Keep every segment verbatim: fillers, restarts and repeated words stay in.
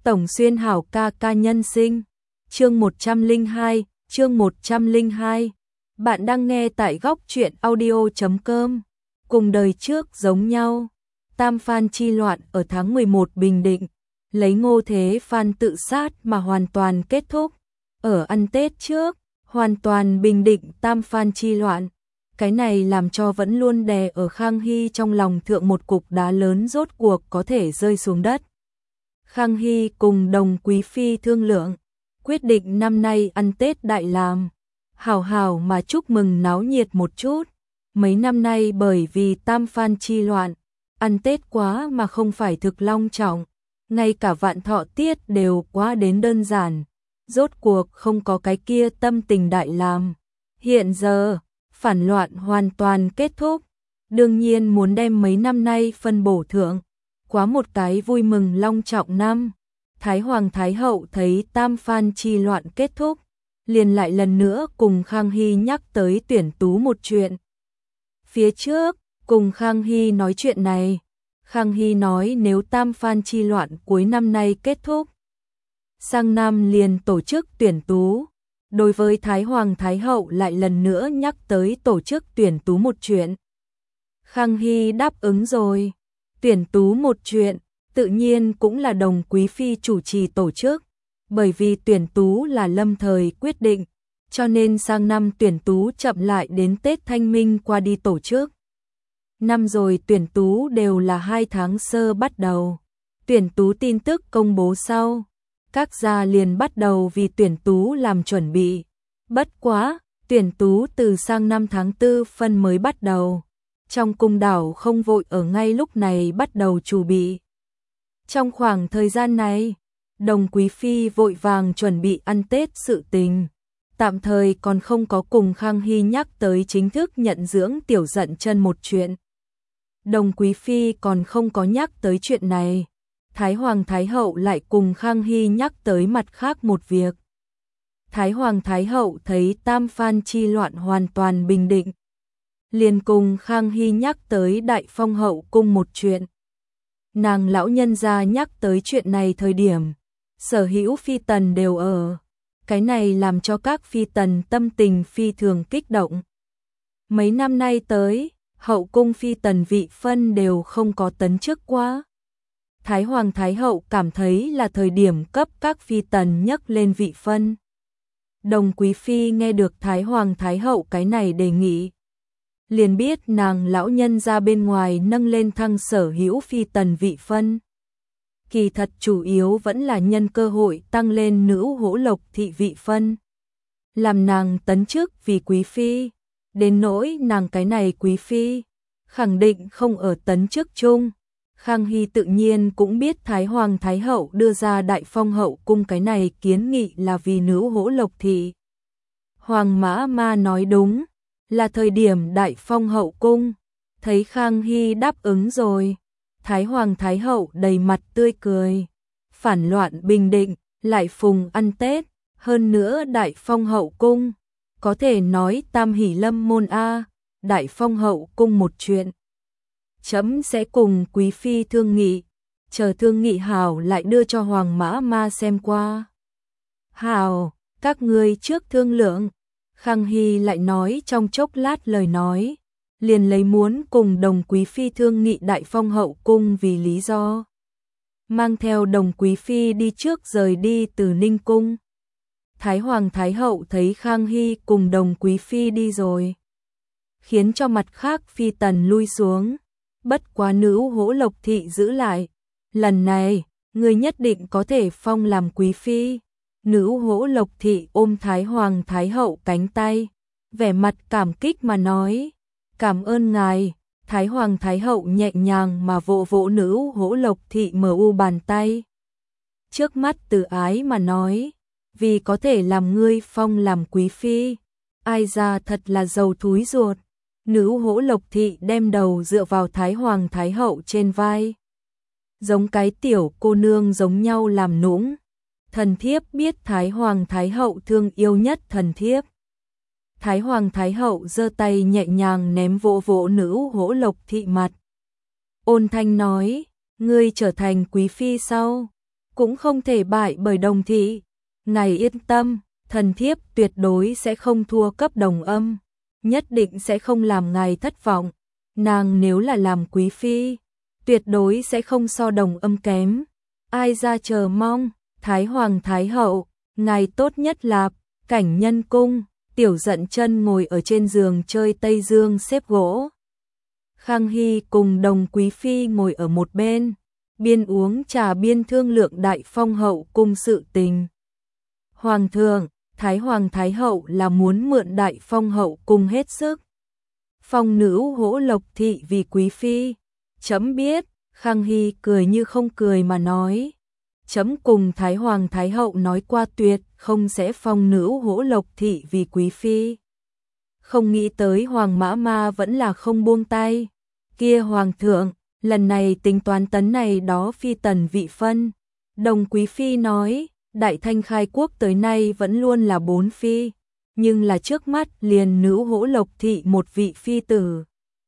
Tổng Xuyên hảo ca ca nhân sinh. Chương một trăm lẻ hai, chương một trăm lẻ hai. Bạn đang nghe tại góc truyện audio chấm com. Cùng đời trước giống nhau. Tam Phan chi loạn ở tháng mười một Bình Định, lấy Ngô Thế Phan tự sát mà hoàn toàn kết thúc. Ở ăn Tết trước, hoàn toàn bình định Tam Phan chi loạn. Cái này làm cho vẫn luôn đè ở Khang Hy trong lòng thượng một cục đá lớn rốt cuộc có thể rơi xuống đất. Khang Hy cùng Đồng Quý Phi thương lượng, quyết định năm nay ăn Tết đại làm, hào hào mà chúc mừng náo nhiệt một chút. Mấy năm nay bởi vì Tam Phan chi loạn, ăn Tết quá mà không phải thực long trọng, ngay cả vạn thọ tiết đều quá đến đơn giản, rốt cuộc không có cái kia tâm tình đại làm. Hiện giờ, phản loạn hoàn toàn kết thúc, đương nhiên muốn đem mấy năm nay phân bổ thượng, quá một cái vui mừng long trọng năm. Thái Hoàng Thái Hậu thấy Tam Phan chi loạn kết thúc, liền lại lần nữa cùng Khang Hy nhắc tới tuyển tú một chuyện. Phía trước, cùng Khang Hy nói chuyện này, Khang Hy nói nếu Tam Phan chi loạn cuối năm nay kết thúc, sang năm liền tổ chức tuyển tú. Đối với Thái Hoàng Thái Hậu lại lần nữa nhắc tới tổ chức tuyển tú một chuyện. Khang Hy đáp ứng rồi. Tuyển tú một chuyện, tự nhiên cũng là Đồng Quý Phi chủ trì tổ chức, bởi vì tuyển tú là lâm thời quyết định, cho nên sang năm tuyển tú chậm lại đến Tết Thanh Minh qua đi tổ chức. Năm rồi tuyển tú đều là hai tháng sơ bắt đầu. Tuyển tú tin tức công bố sau, các gia liền bắt đầu vì tuyển tú làm chuẩn bị. Bất quá, tuyển tú từ sang năm tháng tư phân mới bắt đầu. Trong cung đảo không vội ở ngay lúc này bắt đầu chuẩn bị. Trong khoảng thời gian này, Đồng Quý Phi vội vàng chuẩn bị ăn Tết sự tình. Tạm thời còn không có cùng Khang Hy nhắc tới chính thức nhận dưỡng Tiểu Dận Chân một chuyện. Đồng Quý Phi còn không có nhắc tới chuyện này. Thái Hoàng Thái Hậu lại cùng Khang Hy nhắc tới mặt khác một việc. Thái Hoàng Thái Hậu thấy Tam Phan chi loạn hoàn toàn bình định, liền cùng Khang Hy nhắc tới Đại Phong hậu cung một chuyện. Nàng lão nhân gia nhắc tới chuyện này thời điểm, sở hữu phi tần đều ở. Cái này làm cho các phi tần tâm tình phi thường kích động. Mấy năm nay tới, hậu cung phi tần vị phân đều không có tấn chức quá. Thái Hoàng Thái Hậu cảm thấy là thời điểm cấp các phi tần nhấc lên vị phân. Đồng Quý Phi nghe được Thái Hoàng Thái Hậu cái này đề nghị, liền biết nàng lão nhân ra bên ngoài nâng lên thăng sở hữu phi tần vị phân. Kỳ thật chủ yếu vẫn là nhân cơ hội tăng lên nữ hỗ lộc thị vị phân, làm nàng tấn chức vì quý phi. Đến nỗi nàng cái này quý phi, khẳng định không ở tấn chức chung. Khang Hy tự nhiên cũng biết Thái Hoàng Thái Hậu đưa ra Đại Phong hậu cung cái này kiến nghị là vì nữ hỗ lộc thị. Hoàng Mã Ma nói đúng, là thời điểm Đại Phong hậu cung. Thấy Khang Hy đáp ứng rồi, Thái Hoàng Thái Hậu đầy mặt tươi cười. Phản loạn bình định, lại phùng ăn Tết, hơn nữa Đại Phong hậu cung, có thể nói tam hỷ lâm môn a. Đại Phong hậu cung một chuyện, chấm sẽ cùng Quý Phi thương nghị, chờ thương nghị hảo lại đưa cho Hoàng Mã Ma xem qua. Hảo, các ngươi trước thương lượng. Khang Hy lại nói trong chốc lát lời nói, liền lấy muốn cùng Đồng Quý Phi thương nghị Đại Phong hậu cung vì lý do. Mang theo Đồng Quý Phi đi trước rời đi từ Ninh Cung. Thái Hoàng Thái Hậu thấy Khang Hy cùng Đồng Quý Phi đi rồi, khiến cho mặt khác phi tần lui xuống. Bất quá nữ hỗ lộc thị giữ lại. Lần này, người nhất định có thể phong làm quý phi. Nữ hỗ lộc thị ôm Thái Hoàng Thái Hậu cánh tay, vẻ mặt cảm kích mà nói, cảm ơn ngài. Thái Hoàng Thái Hậu nhẹ nhàng mà vỗ vỗ nữ hỗ lộc thị mờ u bàn tay, trước mắt từ ái mà nói, vì có thể làm ngươi phong làm quý phi, ai ra thật là giàu thúi ruột. Nữ hỗ lộc thị đem đầu dựa vào Thái Hoàng Thái Hậu trên vai, giống cái tiểu cô nương giống nhau làm nũng. Thần thiếp biết Thái Hoàng Thái Hậu thương yêu nhất thần thiếp. Thái Hoàng Thái Hậu giơ tay nhẹ nhàng ném vỗ vỗ nữ hỗ lộc thị mặt. Ôn thanh nói, ngươi trở thành quý phi sau, cũng không thể bại bởi Đồng thị. Ngài yên tâm, thần thiếp tuyệt đối sẽ không thua cấp Đồng Âm, nhất định sẽ không làm ngài thất vọng. Nàng nếu là làm quý phi, tuyệt đối sẽ không so Đồng Âm kém. Ai ra chờ mong, Thái Hoàng Thái Hậu, ngài tốt nhất là Cảnh Nhân cung. Tiểu Dận Chân ngồi ở trên giường chơi Tây Dương xếp gỗ. Khang Hy cùng Đồng quý phi ngồi ở một bên, biên uống trà biên thương lượng Đại Phong hậu cung sự tình. Hoàng thượng, Thái Hoàng Thái Hậu là muốn mượn Đại Phong hậu cung hết sức. Phong nữ hỗ Lộc thị vì quý phi. Chấm biết. Khang Hy cười như không cười mà nói. Chấm cùng Thái Hoàng Thái Hậu nói qua tuyệt không sẽ phong nữ hỗ Lộc thị vì quý phi. Không nghĩ tới Hoàng Mã Ma vẫn là không buông tay. Kia Hoàng thượng, lần này tính toán tấn này đó phi tần vị phân. Đồng quý phi nói, Đại Thanh khai quốc tới nay vẫn luôn là bốn phi, nhưng là trước mắt liền nữ hỗ Lộc thị một vị phi tử.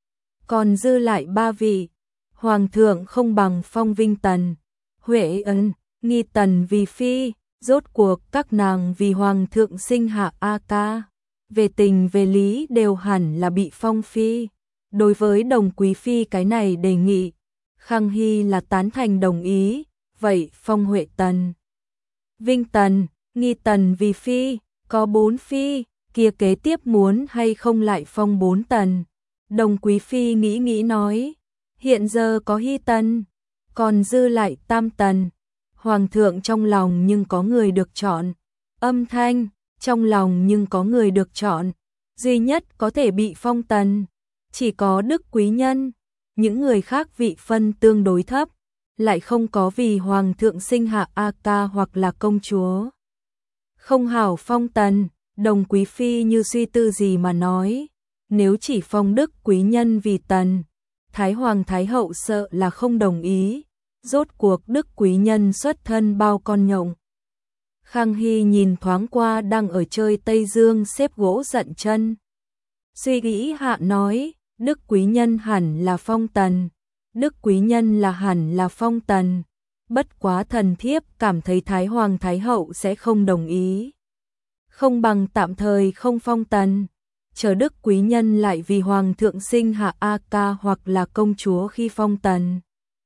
Còn dư lại ba vị. Hoàng thượng không bằng phong Vinh Tần, Huệ Ân, Nghi Tần vì phi, rốt cuộc các nàng vì Hoàng thượng sinh hạ A Ca. Về tình về lý đều hẳn là bị phong phi. Đối với Đồng quý phi cái này đề nghị, Khang Hy là tán thành đồng ý, vậy phong Huệ Tần, Vinh Tần, Nghi Tần vì phi, có bốn phi, kia kế tiếp muốn hay không lại phong bốn tần. Đồng quý phi nghĩ nghĩ nói, hiện giờ có Hy Tần, còn dư lại tam tần. Hoàng thượng trong lòng nhưng có người được chọn. Âm thanh, trong lòng nhưng có người được chọn. Duy nhất có thể bị phong tần, chỉ có Đức Quý Nhân. Những người khác vị phân tương đối thấp, lại không có vì Hoàng thượng sinh hạ A Ca hoặc là công chúa. Không hảo phong tần. Đồng quý phi như suy tư gì mà nói, nếu chỉ phong Đức Quý Nhân vì tần, Thái Hoàng Thái Hậu sợ là không đồng ý. Rốt cuộc Đức Quý Nhân xuất thân bao con nhộng. Khang Hy nhìn thoáng qua đang ở chơi Tây Dương xếp gỗ Dận Chân, suy nghĩ hạ nói, Đức Quý Nhân hẳn là phong tần, Đức Quý Nhân là hẳn là phong tần. Bất quá thần thiếp cảm thấy Thái Hoàng Thái Hậu sẽ không đồng ý. Không bằng tạm thời không phong tần, chờ Đức Quý Nhân lại vì Hoàng thượng sinh hạ A Ca hoặc là công chúa khi phong tần.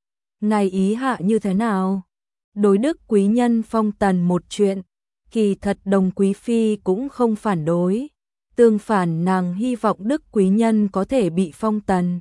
Ngài ý hạ như thế nào? Đối Đức Quý Nhân phong tần một chuyện, kỳ thật Đồng quý phi cũng không phản đối. Tương phản nàng hy vọng Đức Quý Nhân có thể bị phong tần.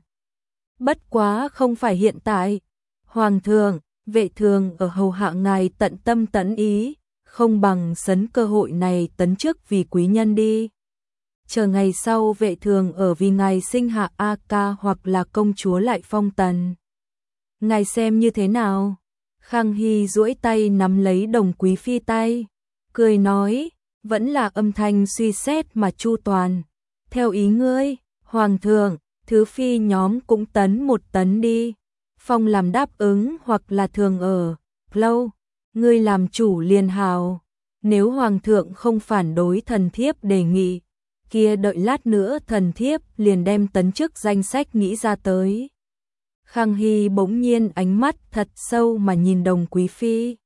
Bất quá không phải hiện tại. Hoàng thượng, vệ thường ở hầu hạ ngài tận tâm tận ý, không bằng sấn cơ hội này tấn chức vì quý nhân đi. Chờ ngày sau vệ thường ở vì ngài sinh hạ A Ca hoặc là công chúa lại phong tần. Ngài xem như thế nào? Khang Hy duỗi tay nắm lấy Đồng quý phi tay, cười nói, vẫn là âm thanh suy xét mà chu toàn. Theo ý ngươi, Hoàng thượng, thứ phi nhóm cũng tấn một tấn đi. Phong làm đáp ứng hoặc là thường ở, lâu, ngươi làm chủ liền hào. Nếu Hoàng thượng không phản đối thần thiếp đề nghị, kia đợi lát nữa thần thiếp liền đem tấn chức danh sách nghĩ ra tới. Khang Hy bỗng nhiên ánh mắt thật sâu mà nhìn Đồng quý phi.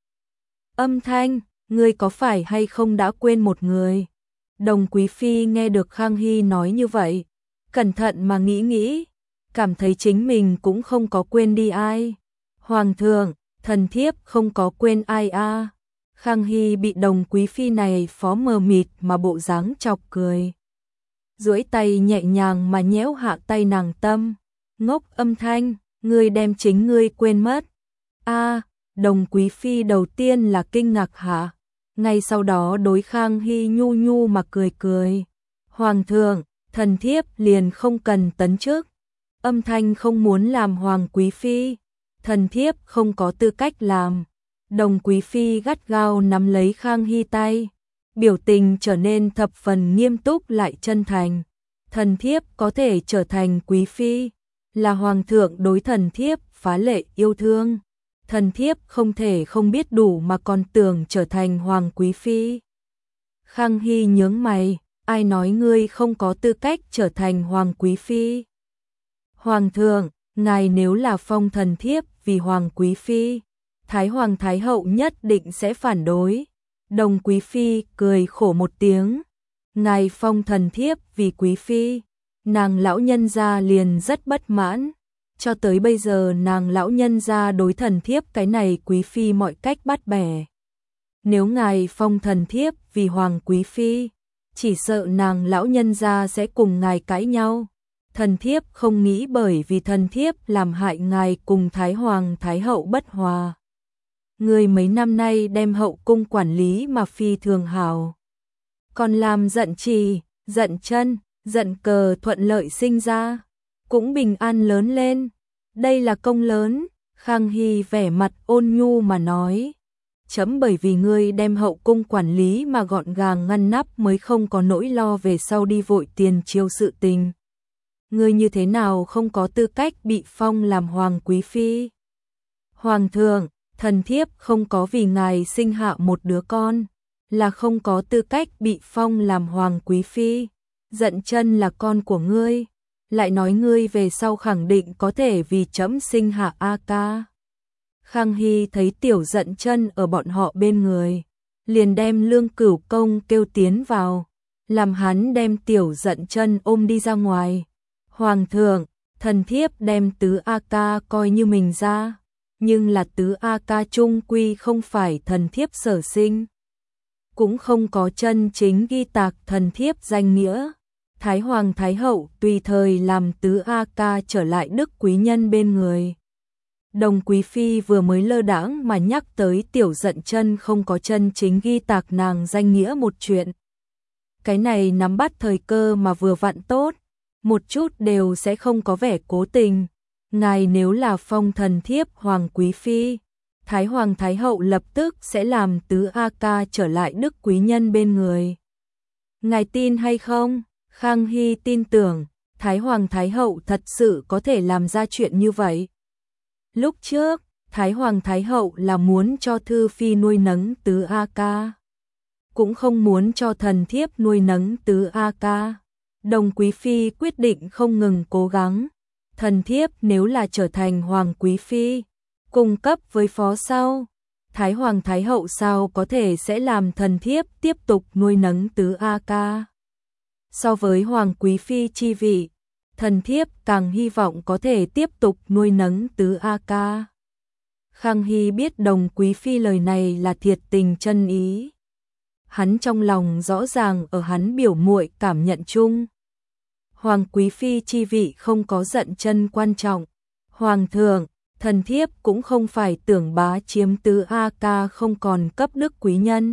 Âm thanh, ngươi có phải hay không đã quên một người? Đồng quý phi nghe được Khang Hy nói như vậy, cẩn thận mà nghĩ nghĩ, cảm thấy chính mình cũng không có quên đi ai. Hoàng thượng, thần thiếp không có quên ai a. À. Khang Hy bị Đồng quý phi này phó mờ mịt mà bộ dáng chọc cười. Duỗi tay nhẹ nhàng mà nhéo hạ tay nàng tâm. Ngốc âm thanh, ngươi đem chính ngươi quên mất. A, à, Đồng quý phi đầu tiên là kinh ngạc hạ, ngay sau đó đối Khang Hy nhu nhu mà cười cười. Hoàng thượng, thần thiếp liền không cần tấn chức. Âm thanh không muốn làm Hoàng quý phi, thần thiếp không có tư cách làm. Đồng quý phi gắt gao nắm lấy Khang Hy tay, biểu tình trở nên thập phần nghiêm túc lại chân thành. Thần thiếp có thể trở thành quý phi, là Hoàng thượng đối thần thiếp phá lệ yêu thương. Thần thiếp không thể không biết đủ mà còn tưởng trở thành Hoàng quý phi. Khang Hy nhướng mày, ai nói ngươi không có tư cách trở thành Hoàng quý phi? Hoàng thượng, ngài nếu là phong thần thiếp vì Hoàng quý phi, Thái Hoàng Thái Hậu nhất định sẽ phản đối. Đồng Quý Phi cười khổ một tiếng. Ngài phong thần thiếp vì Quý Phi, nàng lão nhân gia liền rất bất mãn. Cho tới bây giờ nàng lão nhân gia đối thần thiếp cái này Quý Phi mọi cách bắt bẻ. Nếu ngài phong thần thiếp vì Hoàng Quý Phi, chỉ sợ nàng lão nhân gia sẽ cùng ngài cãi nhau. Thần thiếp không nghĩ bởi vì thần thiếp làm hại ngài cùng Thái Hoàng Thái Hậu bất hòa. Người mấy năm nay đem hậu cung quản lý mà phi thường hảo. Còn làm giận trì, giận chân, giận cờ thuận lợi sinh ra, cũng bình an lớn lên. Đây là công lớn. Khang Hy vẻ mặt ôn nhu mà nói. Chấm bởi vì ngươi đem hậu cung quản lý mà gọn gàng ngăn nắp mới không có nỗi lo về sau đi vội tiền triều sự tình. Ngươi như thế nào không có tư cách bị phong làm Hoàng Quý Phi? Hoàng thượng, thần thiếp không có vì ngài sinh hạ một đứa con, là không có tư cách bị phong làm Hoàng Quý Phi. Giận chân là con của ngươi, lại nói ngươi về sau khẳng định có thể vì chấm sinh hạ A Ca. Khang Hy thấy Tiểu Giận Chân ở bọn họ bên người, liền đem Lương Cửu Công kêu tiến vào, làm hắn đem Tiểu Giận Chân ôm đi ra ngoài. Hoàng thượng, thần thiếp đem tứ A Ca coi như mình ra, nhưng là tứ A Ca chung quy không phải thần thiếp sở sinh, cũng không có chân chính ghi tạc thần thiếp danh nghĩa. Thái Hoàng Thái Hậu tùy thời làm tứ A Ca trở lại đức quý nhân bên người. Đồng Quý Phi vừa mới lơ đãng mà nhắc tới Tiểu Giận Chân không có chân chính ghi tạc nàng danh nghĩa một chuyện. Cái này nắm bắt thời cơ mà vừa vặn tốt, một chút đều sẽ không có vẻ cố tình. Ngài nếu là phong thần thiếp Hoàng Quý Phi, Thái Hoàng Thái Hậu lập tức sẽ làm tứ A Ca trở lại đức quý nhân bên người. Ngài tin hay không? Khang Hy tin tưởng, Thái Hoàng Thái Hậu thật sự có thể làm ra chuyện như vậy. Lúc trước, Thái Hoàng Thái Hậu là muốn cho Thư Phi nuôi nấng tứ A Ca, cũng không muốn cho thần thiếp nuôi nấng tứ A Ca. Đồng Quý Phi quyết định không ngừng cố gắng. Thần thiếp nếu là trở thành Hoàng Quý Phi, cung cấp với phó sau, Thái Hoàng Thái Hậu sao có thể sẽ làm thần thiếp tiếp tục nuôi nấng tứ A Ca. So với Hoàng Quý Phi chi vị, thần thiếp càng hy vọng có thể tiếp tục nuôi nấng tứ A Ca. Khang Hy biết Đồng Quý Phi lời này là thiệt tình chân ý. Hắn trong lòng rõ ràng ở hắn biểu muội cảm nhận chung. Hoàng Quý Phi chi vị không có Giận Chân quan trọng. Hoàng thượng, thần thiếp cũng không phải tưởng bá chiếm tứ A Ca không còn cấp đức quý nhân,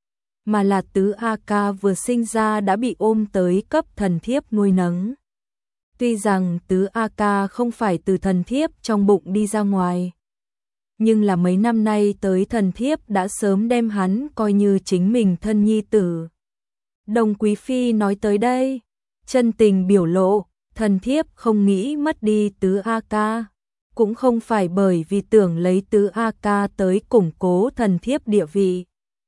mà là tứ A Ca vừa sinh ra đã bị ôm tới cấp thần thiếp nuôi nấng. Tuy rằng tứ A Ca không phải từ thần thiếp trong bụng đi ra ngoài, nhưng là mấy năm nay tới thần thiếp đã sớm đem hắn coi như chính mình thân nhi tử. Đồng Quý Phi nói tới đây, chân tình biểu lộ, thần thiếp không nghĩ mất đi tứ A Ca, cũng không phải bởi vì tưởng lấy tứ A Ca tới củng cố thần thiếp địa vị.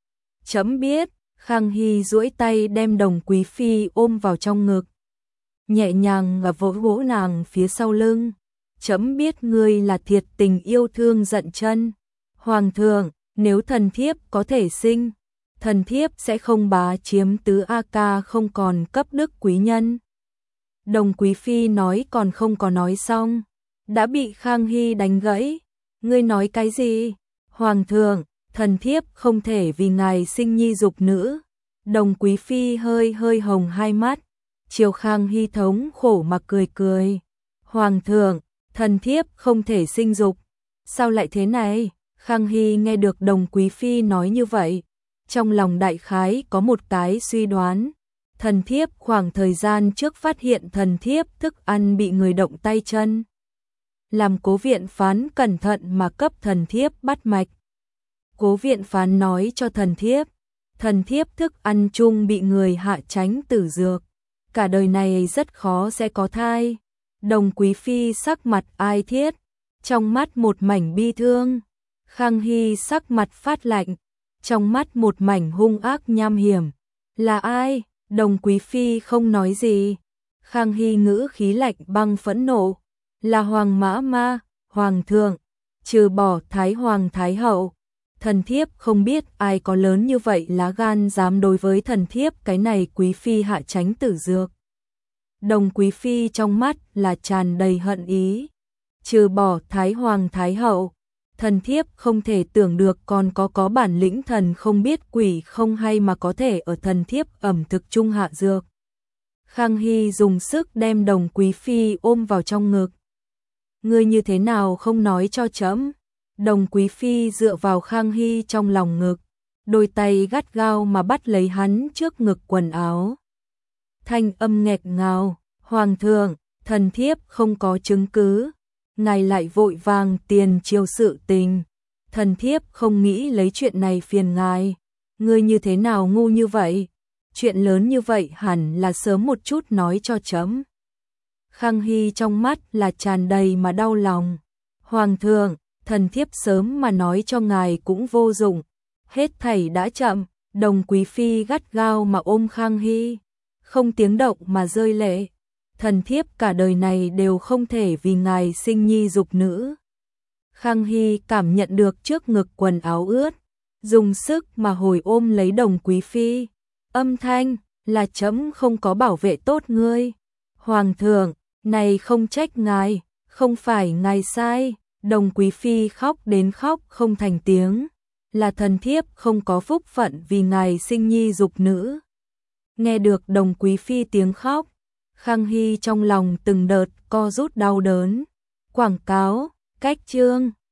Chấm biết. Khang Hy duỗi tay đem Đồng Quý Phi ôm vào trong ngực, nhẹ nhàng và vỗ vỗ nàng phía sau lưng. Chấm biết ngươi là thiệt tình yêu thương Giận Chân. Hoàng thượng, nếu thần thiếp có thể sinh, thần thiếp sẽ không bá chiếm tứ A Ca không còn cấp đức quý nhân. Đồng Quý Phi nói còn không có nói xong, đã bị Khang Hy đánh gãy. Ngươi nói cái gì? Hoàng thượng, thần thiếp không thể vì ngài sinh nhi dục nữ. Đồng Quý Phi hơi hơi hồng hai mắt, chiều Khang Hy thống khổ mà cười cười. Hoàng thượng, thần thiếp không thể sinh dục. Sao lại thế này? Khang Hy nghe được Đồng Quý Phi nói như vậy, trong lòng đại khái có một cái suy đoán. Thần thiếp khoảng thời gian trước phát hiện thần thiếp thức ăn bị người động tay chân, làm Cố Viện Phán cẩn thận mà cấp thần thiếp bắt mạch. Cố Viện Phán nói cho thần thiếp, thần thiếp thức ăn chung bị người hạ tránh tử dược, cả đời này rất khó sẽ có thai. Đồng Quý Phi sắc mặt ai thiết, trong mắt một mảnh bi thương. Khang Hy sắc mặt phát lạnh, trong mắt một mảnh hung ác nham hiểm. Là ai? Đồng Quý Phi không nói gì. Khang Hy ngữ khí lạnh băng phẫn nộ. Là Hoàng Mã Ma. Hoàng thượng, trừ bỏ Thái Hoàng Thái Hậu, thần thiếp không biết ai có lớn như vậy lá gan dám đối với thần thiếp cái này quý phi hạ tránh tử dược. Đồng quý phi trong mắt là tràn đầy hận ý, trừ bỏ Thái Hoàng Thái Hậu, thần thiếp không thể tưởng được còn có có bản lĩnh thần không biết quỷ không hay mà có thể ở thần thiếp ẩm thực trung hạ dược. Khang Hy dùng sức đem đồng quý phi ôm vào trong ngực. Ngươi như thế nào không nói cho trẫm? Đồng quý phi dựa vào Khang Hy trong lòng ngực, đôi tay gắt gao mà bắt lấy hắn trước ngực quần áo. Thanh âm nghẹt ngào, hoàng thượng, thần thiếp không có chứng cứ, ngài lại vội vàng tiền triều sự tình, thần thiếp không nghĩ lấy chuyện này phiền ngài, ngươi như thế nào ngu như vậy, chuyện lớn như vậy hẳn là sớm một chút nói cho trẫm. Khang Hy trong mắt là tràn đầy mà đau lòng, hoàng thượng, thần thiếp sớm mà nói cho ngài cũng vô dụng, hết thảy đã chậm. Đồng quý phi gắt gao mà ôm Khang Hy, không tiếng động mà rơi lệ. Thần thiếp cả đời này đều không thể vì ngài sinh nhi dục nữ. Khang Hy cảm nhận được trước ngực quần áo ướt, dùng sức mà hồi ôm lấy đồng quý phi. Âm thanh là trẫm không có bảo vệ tốt ngươi. Hoàng thượng, này không trách ngài, không phải ngài sai. Đồng quý phi khóc đến khóc không thành tiếng, là thần thiếp không có phúc phận vì ngài sinh nhi dục nữ. Nghe được đồng quý phi tiếng khóc, Khang Hy trong lòng từng đợt co rút đau đớn. Quảng cáo, cách chương